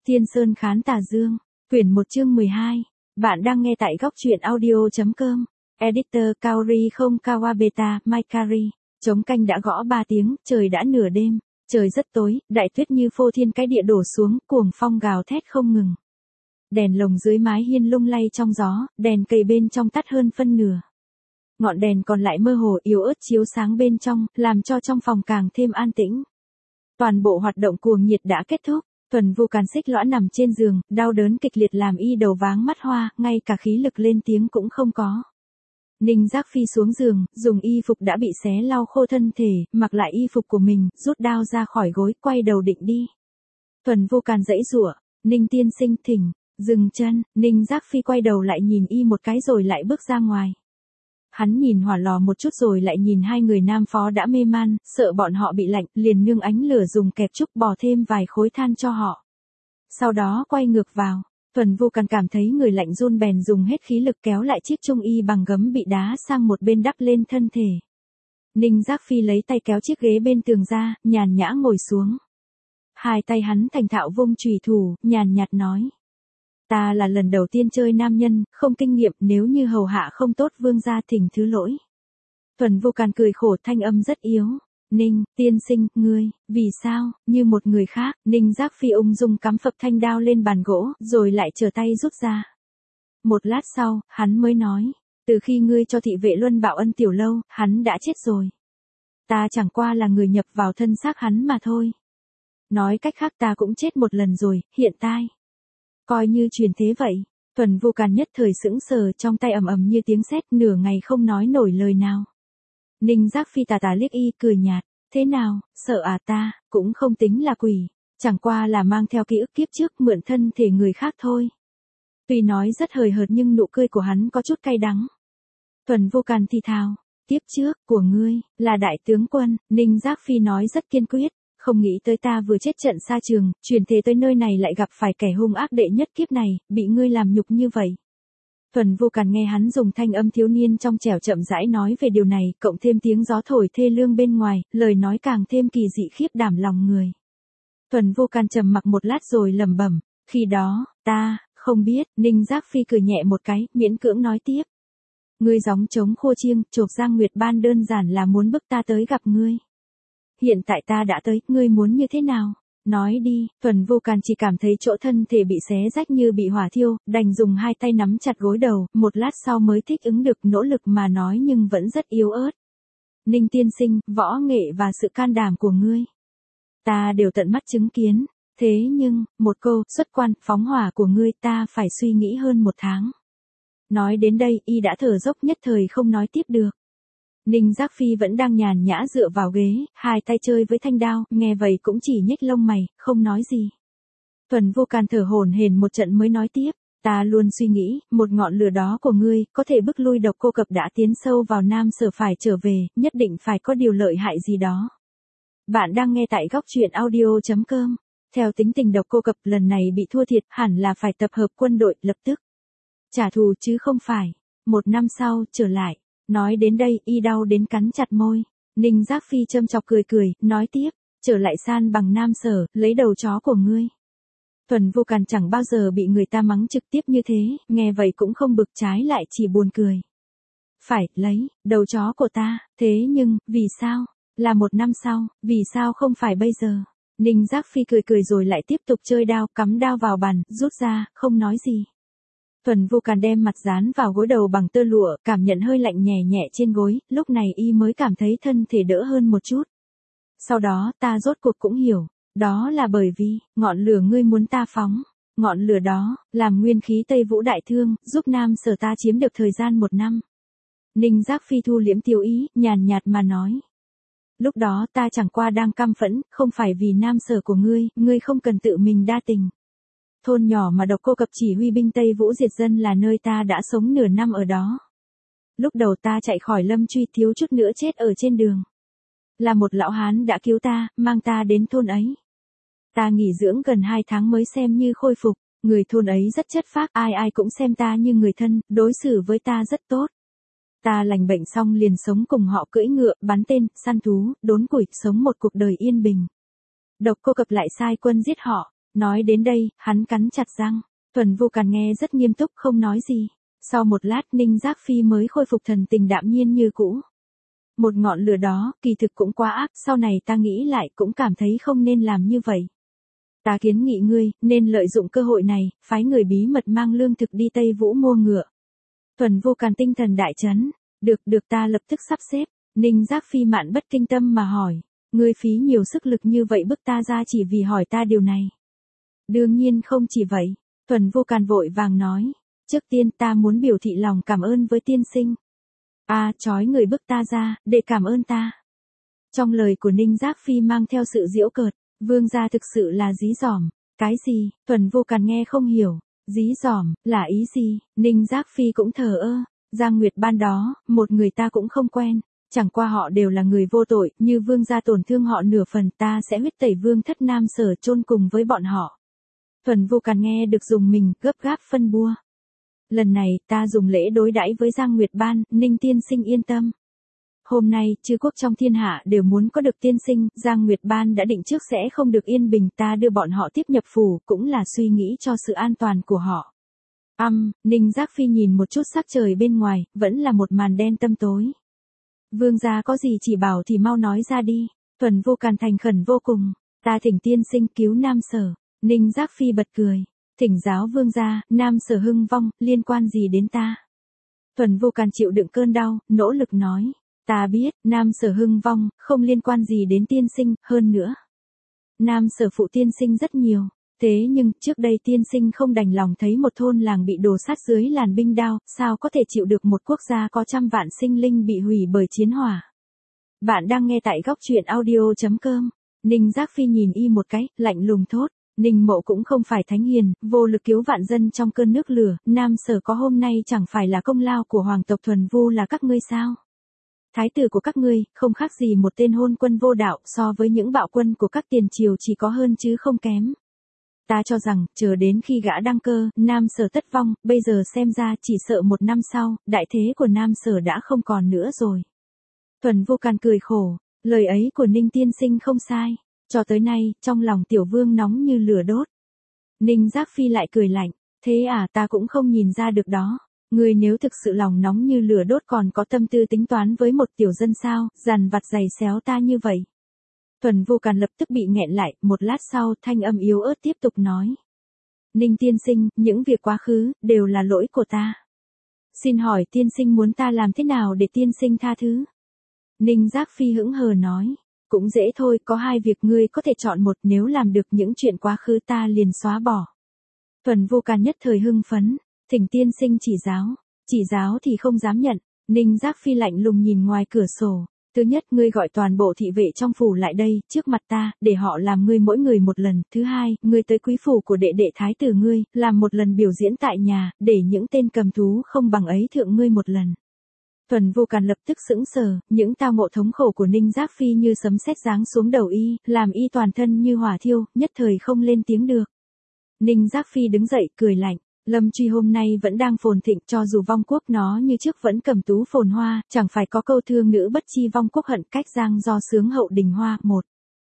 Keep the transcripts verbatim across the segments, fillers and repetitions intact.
Thiên Sơn Khán Tà Dương, quyển một chương mười hai. Bạn đang nghe tại góc truyện audio.com. Editor Kaori không Kawabeta, Maikari. Trống canh đã gõ ba tiếng, trời đã nửa đêm, trời rất tối, đại tuyết như phô thiên cái địa đổ xuống, cuồng phong gào thét không ngừng. Đèn lồng dưới mái hiên lung lay trong gió, đèn cây bên trong tắt hơn phân nửa. Ngọn đèn còn lại mơ hồ yếu ớt chiếu sáng bên trong, làm cho trong phòng càng thêm an tĩnh. Toàn bộ hoạt động cuồng nhiệt đã kết thúc. Thuần Vu Càn xích lõa nằm trên giường, đau đớn kịch liệt làm y đầu váng mắt hoa, ngay cả khí lực lên tiếng cũng không có. Ninh Giác Phi xuống giường, dùng y phục đã bị xé lau khô thân thể, mặc lại y phục của mình, rút đao ra khỏi gối, quay đầu định đi. Thuần Vu Càn giãy giụa, Ninh tiên sinh thỉnh, dừng chân, Ninh Giác Phi quay đầu lại nhìn y một cái rồi lại bước ra ngoài. Hắn nhìn hỏa lò một chút rồi lại nhìn hai người nam phó đã mê man, sợ bọn họ bị lạnh, liền nương ánh lửa dùng kẹp trúc bò thêm vài khối than cho họ. Sau đó quay ngược vào, Thuần Vu Càn cảm thấy người lạnh run bèn dùng hết khí lực kéo lại chiếc trung y bằng gấm bị đá sang một bên đắp lên thân thể. Ninh Giác Phi lấy tay kéo chiếc ghế bên tường ra, nhàn nhã ngồi xuống. Hai tay hắn thành thạo vung chùy thủ, nhàn nhạt nói. Ta là lần đầu tiên chơi nam nhân, không kinh nghiệm, nếu như hầu hạ không tốt vương gia thỉnh thứ lỗi. Thuần Vu Càn cười khổ, thanh âm rất yếu. Ninh, tiên sinh, ngươi, vì sao, như một người khác, Ninh Giác Phi ung dung cắm phập thanh đao lên bàn gỗ, rồi lại trở tay rút ra. Một lát sau, hắn mới nói, từ khi ngươi cho thị vệ Luân Bảo Ân tiểu lâu, hắn đã chết rồi. Ta chẳng qua là người nhập vào thân xác hắn mà thôi. Nói cách khác ta cũng chết một lần rồi, hiện tại. Coi như truyền thế vậy. Thuần Vu Càn nhất thời sững sờ, trong tay ầm ầm như tiếng sét, nửa ngày không nói nổi lời nào. Ninh Giác Phi tà tà liếc y, cười nhạt, thế nào, sợ à? Ta cũng không tính là quỷ, chẳng qua là mang theo ký ức kiếp trước mượn thân thể người khác thôi. Tuy nói rất hời hợt nhưng nụ cười của hắn có chút cay đắng. Thuần Vu Càn thì thào, kiếp trước của ngươi là đại tướng quân. Ninh Giác Phi nói rất kiên quyết. Không nghĩ tới ta vừa chết trận xa trường, chuyển thế tới nơi này lại gặp phải kẻ hung ác đệ nhất kiếp này, bị ngươi làm nhục như vậy. Thuần Vu Càn nghe hắn dùng thanh âm thiếu niên trong trẻo chậm rãi nói về điều này, cộng thêm tiếng gió thổi thê lương bên ngoài, lời nói càng thêm kỳ dị khiếp đảm lòng người. Thuần Vu Càn trầm mặc một lát rồi lẩm bẩm, khi đó, ta, không biết. Ninh Giác Phi cười nhẹ một cái, miễn cưỡng nói tiếp. Ngươi gióng trống khô chiêng, chộp Giang Nguyệt Ban đơn giản là muốn bức ta tới gặp ngươi. Hiện tại ta đã tới, ngươi muốn như thế nào? Nói đi. Thuần Vu Càn chỉ cảm thấy chỗ thân thể bị xé rách như bị hỏa thiêu, đành dùng hai tay nắm chặt gối đầu, một lát sau mới thích ứng được, nỗ lực mà nói nhưng vẫn rất yếu ớt. Ninh tiên sinh, võ nghệ và sự can đảm của ngươi, ta đều tận mắt chứng kiến, thế nhưng, một câu, xuất quan, phóng hỏa của ngươi ta phải suy nghĩ hơn một tháng. Nói đến đây, y đã thở dốc nhất thời không nói tiếp được. Ninh Giác Phi vẫn đang nhàn nhã dựa vào ghế, hai tay chơi với thanh đao, nghe vậy cũng chỉ nhếch lông mày, không nói gì. Thuần Vu Càn thở hổn hển một trận mới nói tiếp, ta luôn suy nghĩ, một ngọn lửa đó của ngươi, có thể bức lui độc cô cập đã tiến sâu vào Nam Sở phải trở về, nhất định phải có điều lợi hại gì đó. Bạn đang nghe tại góc truyện audio.com. Theo tính tình độc cô cập lần này bị thua thiệt, hẳn là phải tập hợp quân đội, lập tức trả thù chứ không phải, một năm sau, trở lại. Nói đến đây, y đau đến cắn chặt môi. Ninh Giác Phi châm chọc cười cười, nói tiếp, trở lại san bằng Nam Sở, lấy đầu chó của ngươi. Thuần Vu Càn chẳng bao giờ bị người ta mắng trực tiếp như thế, nghe vậy cũng không bực, trái lại chỉ buồn cười. Phải, lấy, đầu chó của ta, thế nhưng, vì sao? Là một năm sau, vì sao không phải bây giờ? Ninh Giác Phi cười cười rồi lại tiếp tục chơi đao, cắm đao vào bàn, rút ra, không nói gì. Thuần Vu Càn đem mặt dán vào gối đầu bằng tơ lụa, cảm nhận hơi lạnh nhẹ nhẹ trên gối, lúc này y mới cảm thấy thân thể đỡ hơn một chút. Sau đó, ta rốt cuộc cũng hiểu, đó là bởi vì, ngọn lửa ngươi muốn ta phóng, ngọn lửa đó, làm nguyên khí Tây Vũ Đại Thương, giúp Nam Sở ta chiếm được thời gian một năm. Ninh Giác Phi thu liễm tiêu ý, nhàn nhạt mà nói. Lúc đó ta chẳng qua đang căm phẫn, không phải vì Nam Sở của ngươi, ngươi không cần tự mình đa tình. Thôn nhỏ mà độc cô cập chỉ huy binh Tây Vũ diệt dân là nơi ta đã sống nửa năm ở đó. Lúc đầu ta chạy khỏi lâm truy thiếu chút nữa chết ở trên đường. Là một lão hán đã cứu ta, mang ta đến thôn ấy. Ta nghỉ dưỡng gần hai tháng mới xem như khôi phục, người thôn ấy rất chất phác, ai ai cũng xem ta như người thân, đối xử với ta rất tốt. Ta lành bệnh xong liền sống cùng họ cưỡi ngựa, bắn tên, săn thú, đốn củi, sống một cuộc đời yên bình. Độc cô cập lại sai quân giết họ. Nói đến đây, hắn cắn chặt răng. Thuần Vô Càn nghe rất nghiêm túc không nói gì. Sau một lát Ninh Giác Phi mới khôi phục thần tình đạm nhiên như cũ. Một ngọn lửa đó, kỳ thực cũng quá ác, sau này ta nghĩ lại cũng cảm thấy không nên làm như vậy. Ta kiến nghị ngươi, nên lợi dụng cơ hội này, phái người bí mật mang lương thực đi Tây Vũ mua ngựa. Thuần Vô Càn tinh thần đại chấn. Được, được ta lập tức sắp xếp. Ninh Giác Phi mạn bất kinh tâm mà hỏi. Ngươi phí nhiều sức lực như vậy bức ta ra chỉ vì hỏi ta điều này. Đương nhiên không chỉ vậy. Thuần Vô Càn vội vàng nói. Trước tiên ta muốn biểu thị lòng cảm ơn với tiên sinh. À, trói người bức ta ra, để cảm ơn ta. Trong lời của Ninh Giác Phi mang theo sự giễu cợt. Vương gia thực sự là dí dỏm. Cái gì? Thuần Vô Càn nghe không hiểu. Dí dỏm, là ý gì? Ninh Giác Phi cũng thờ ơ. Giang Nguyệt Ban đó, một người ta cũng không quen. Chẳng qua họ đều là người vô tội, như vương gia tổn thương họ nửa phần ta sẽ huyết tẩy vương thất Nam Sở chôn cùng với bọn họ. Thuần Vô Càn nghe được dùng mình gấp gáp phân bua. Lần này ta dùng lễ đối đãi với Giang Nguyệt Ban, Ninh tiên sinh yên tâm. Hôm nay, chư quốc trong thiên hạ đều muốn có được tiên sinh, Giang Nguyệt Ban đã định trước sẽ không được yên bình, ta đưa bọn họ tiếp nhập phủ, cũng là suy nghĩ cho sự an toàn của họ. Âm, um, Ninh Giác Phi nhìn một chút sắc trời bên ngoài, vẫn là một màn đen tăm tối. Vương gia có gì chỉ bảo thì mau nói ra đi. Thuần Vô Càn thành khẩn vô cùng. Ta thỉnh tiên sinh cứu Nam Sở. Ninh Giác Phi bật cười. Thỉnh giáo vương gia, Nam Sở hưng vong, liên quan gì đến ta? Thuần Vô Càn chịu đựng cơn đau, nỗ lực nói. Ta biết, Nam Sở hưng vong, không liên quan gì đến tiên sinh, hơn nữa. Nam Sở phụ tiên sinh rất nhiều. Thế nhưng, trước đây tiên sinh không đành lòng thấy một thôn làng bị đổ sát dưới làn binh đao, sao có thể chịu được một quốc gia có trăm vạn sinh linh bị hủy bởi chiến hỏa. Bạn đang nghe tại góc truyện audio chấm com. Ninh Giác Phi nhìn y một cái, lạnh lùng thốt. Ninh Mộ cũng không phải thánh hiền, vô lực cứu vạn dân trong cơn nước lửa, Nam Sở có hôm nay chẳng phải là công lao của hoàng tộc Thuần Vu là các ngươi sao? Thái tử của các ngươi, không khác gì một tên hôn quân vô đạo, so với những bạo quân của các tiền triều chỉ có hơn chứ không kém. Ta cho rằng, chờ đến khi gã đăng cơ, Nam Sở tất vong, bây giờ xem ra chỉ sợ một năm sau, đại thế của Nam Sở đã không còn nữa rồi. Thuần Vô Càn cười khổ, lời ấy của Ninh tiên sinh không sai. Cho tới nay, trong lòng tiểu vương nóng như lửa đốt. Ninh Giác Phi lại cười lạnh, thế à, ta cũng không nhìn ra được đó. Ngươi nếu thực sự lòng nóng như lửa đốt còn có tâm tư tính toán với một tiểu dân sao, dằn vặt giày xéo ta như vậy. Thuần Vô Càn lập tức bị nghẹn lại, một lát sau, thanh âm yếu ớt tiếp tục nói. Ninh tiên sinh, những việc quá khứ, đều là lỗi của ta. Xin hỏi tiên sinh muốn ta làm thế nào để tiên sinh tha thứ? Ninh Giác Phi hững hờ nói. Cũng dễ thôi, có hai việc ngươi có thể chọn một, nếu làm được những chuyện quá khứ ta liền xóa bỏ. Thuần Vô Càn nhất thời hưng phấn, thỉnh tiên sinh chỉ giáo, chỉ giáo thì không dám nhận. Ninh Giác Phi lạnh lùng nhìn ngoài cửa sổ. Thứ nhất, ngươi gọi toàn bộ thị vệ trong phủ lại đây, trước mặt ta, để họ làm ngươi mỗi người một lần. Thứ hai, ngươi tới quý phủ của đệ đệ thái tử ngươi, làm một lần biểu diễn tại nhà, để những tên cầm thú không bằng ấy thượng ngươi một lần. Thuần Vô Càn lập tức sững sờ, những tao ngộ thống khổ của Ninh Giác Phi như sấm sét giáng xuống đầu y, làm y toàn thân như hỏa thiêu, nhất thời không lên tiếng được. Ninh Giác Phi đứng dậy, cười lạnh. Lâm Truy hôm nay vẫn đang phồn thịnh, cho dù vong quốc nó như trước vẫn cầm tú phồn hoa, chẳng phải có câu thương nữ bất chi vong quốc hận cách giang do sướng hậu đình hoa. Một.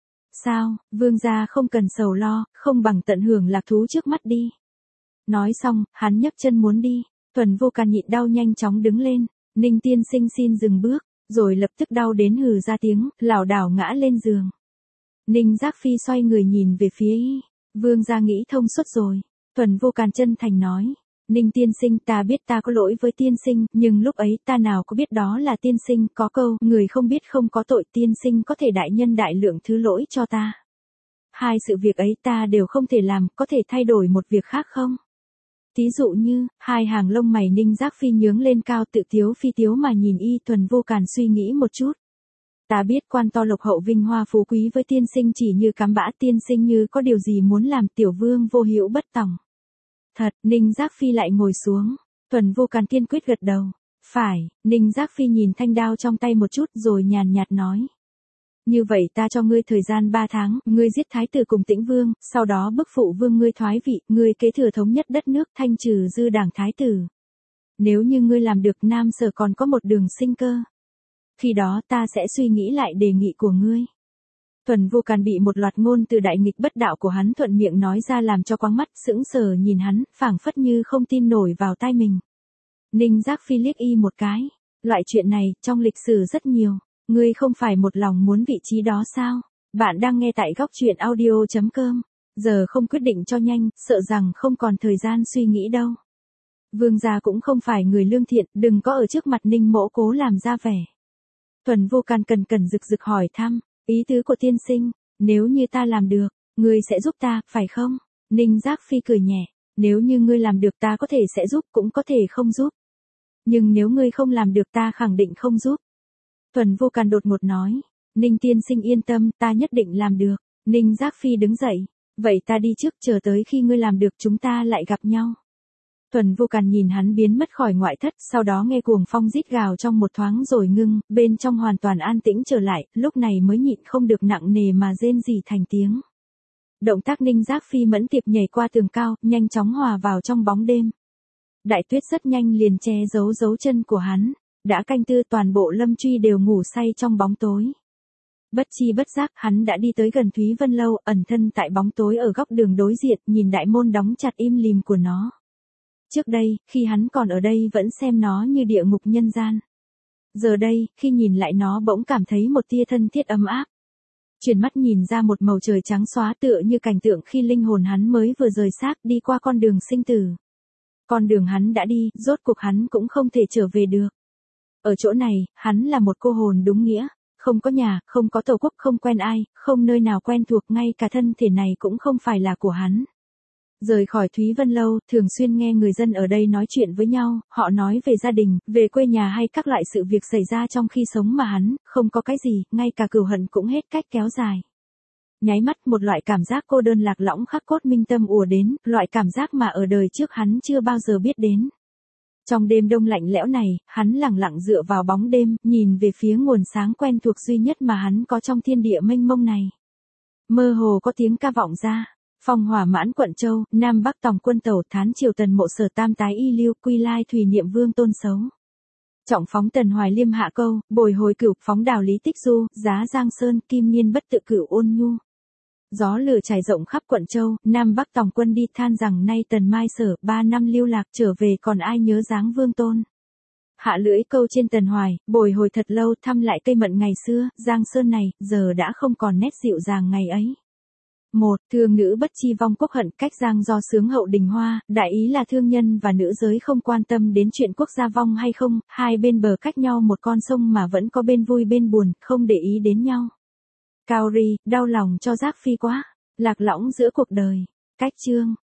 Sao, vương gia không cần sầu lo, không bằng tận hưởng lạc thú trước mắt đi. Nói xong, hắn nhấc chân muốn đi. Thuần Vô Càn nhịn đau nhanh chóng đứng lên. Ninh tiên sinh xin dừng bước, rồi lập tức đau đến hừ ra tiếng, lảo đảo ngã lên giường. Ninh Giác Phi xoay người nhìn về phía y. Vương gia nghĩ thông suốt rồi. Thuần Vô Càn chân thành nói. Ninh tiên sinh, ta biết ta có lỗi với tiên sinh, nhưng lúc ấy ta nào có biết đó là tiên sinh, có câu, người không biết không có tội, tiên sinh có thể đại nhân đại lượng thứ lỗi cho ta. Hai sự việc ấy ta đều không thể làm, có thể thay đổi một việc khác không? Thí dụ như, hai hàng lông mày Ninh Giác Phi nhướng lên cao, tự tiếu phi tiếu mà nhìn y. Thuần Vô Càn suy nghĩ một chút. Ta biết quan to lộc hậu vinh hoa phú quý với tiên sinh chỉ như cám bã, tiên sinh như có điều gì muốn làm, tiểu vương vô hữu bất tòng. Thật, Ninh Giác Phi lại ngồi xuống. Thuần Vô Càn kiên quyết gật đầu. Phải, Ninh Giác Phi nhìn thanh đao trong tay một chút rồi nhàn nhạt nói. Như vậy ta cho ngươi thời gian ba tháng, ngươi giết thái tử cùng Tĩnh Vương, sau đó bức phụ vương ngươi thoái vị, ngươi kế thừa thống nhất đất nước, thanh trừ dư đảng thái tử. Nếu như ngươi làm được, Nam Sở còn có một đường sinh cơ. Khi đó ta sẽ suy nghĩ lại đề nghị của ngươi. Thuần Vô Càn bị một loạt ngôn từ đại nghịch bất đạo của hắn thuận miệng nói ra làm cho quáng mắt, sững sờ nhìn hắn, phảng phất như không tin nổi vào tai mình. Ninh Giác Phi liếc y một cái. Loại chuyện này, trong lịch sử rất nhiều. Ngươi không phải một lòng muốn vị trí đó sao? Bạn đang nghe tại góc truyện audio chấm com. Giờ không quyết định cho nhanh, sợ rằng không còn thời gian suy nghĩ đâu. Vương gia cũng không phải người lương thiện, đừng có ở trước mặt Ninh mỗ cố làm ra vẻ. Thuần Vô Càn cần cần rực rực hỏi thăm, ý tứ của tiên sinh, nếu như ta làm được, ngươi sẽ giúp ta, phải không? Ninh Giác Phi cười nhẹ, nếu như ngươi làm được ta có thể sẽ giúp, cũng có thể không giúp. Nhưng nếu ngươi không làm được ta khẳng định không giúp. Thuần Vô Càn đột ngột nói, Ninh tiên sinh yên tâm, ta nhất định làm được. Ninh Giác Phi đứng dậy, vậy ta đi trước, chờ tới khi ngươi làm được chúng ta lại gặp nhau. Thuần Vô Càn nhìn hắn biến mất khỏi ngoại thất, sau đó nghe cuồng phong rít gào trong một thoáng rồi ngưng, bên trong hoàn toàn an tĩnh trở lại, lúc này mới nhịn không được nặng nề mà rên rỉ thành tiếng. Động tác Ninh Giác Phi mẫn tiệp nhảy qua tường cao, nhanh chóng hòa vào trong bóng đêm. Đại tuyết rất nhanh liền che giấu dấu chân của hắn, đã canh tư toàn bộ Lâm Truy đều ngủ say trong bóng tối. Bất chi bất giác hắn đã đi tới gần Thúy Vân Lâu, ẩn thân tại bóng tối ở góc đường đối diện, nhìn đại môn đóng chặt im lìm của nó. Trước đây, khi hắn còn ở đây vẫn xem nó như địa ngục nhân gian. Giờ đây, khi nhìn lại nó bỗng cảm thấy một tia thân thiết ấm áp. Chuyển mắt nhìn ra một màu trời trắng xóa tựa như cảnh tượng khi linh hồn hắn mới vừa rời xác đi qua con đường sinh tử. Con đường hắn đã đi, rốt cuộc hắn cũng không thể trở về được. Ở chỗ này, hắn là một cô hồn đúng nghĩa, không có nhà, không có tổ quốc, không quen ai, không nơi nào quen thuộc, ngay cả thân thể này cũng không phải là của hắn. Rời khỏi Thúy Vân Lâu, thường xuyên nghe người dân ở đây nói chuyện với nhau, họ nói về gia đình, về quê nhà hay các loại sự việc xảy ra trong khi sống mà hắn, không có cái gì, ngay cả cừu hận cũng hết cách kéo dài. Nháy mắt một loại cảm giác cô đơn lạc lõng khắc cốt minh tâm ùa đến, loại cảm giác mà ở đời trước hắn chưa bao giờ biết đến. Trong đêm đông lạnh lẽo này, hắn lặng lặng dựa vào bóng đêm, nhìn về phía nguồn sáng quen thuộc duy nhất mà hắn có trong thiên địa mênh mông này. Mơ hồ có tiếng ca vọng ra. Phong Hỏa Mãn Quận Châu, Nam Bắc Tòng Quân Tẩu, Thán Triều Tần Mộ Sở Tam Tái Y Lưu, Quy Lai Thủy Niệm Vương Tôn Xấu. Trọng phóng Tần Hoài Liêm Hạ Câu, bồi hồi cửu, phóng đào Lý Tích Du, giá Giang Sơn, Kim Niên bất tự cửu ôn nhu. Gió lửa trải rộng khắp Quận Châu, Nam Bắc Tòng Quân đi than rằng nay Tần Mai Sở, ba năm lưu lạc trở về còn ai nhớ dáng Vương Tôn. Hạ lưỡi câu trên Tần Hoài, bồi hồi thật lâu thăm lại cây mận ngày xưa, Giang Sơn này, giờ đã không còn nét dịu dàng ngày ấy. Một, thương nữ bất chi vong quốc hận, cách giang do sướng hậu đình hoa, đại ý là thương nhân và nữ giới không quan tâm đến chuyện quốc gia vong hay không, hai bên bờ cách nhau một con sông mà vẫn có bên vui bên buồn, không để ý đến nhau. Cao Ri, đau lòng cho Giác Phi quá, lạc lõng giữa cuộc đời. Cách chương.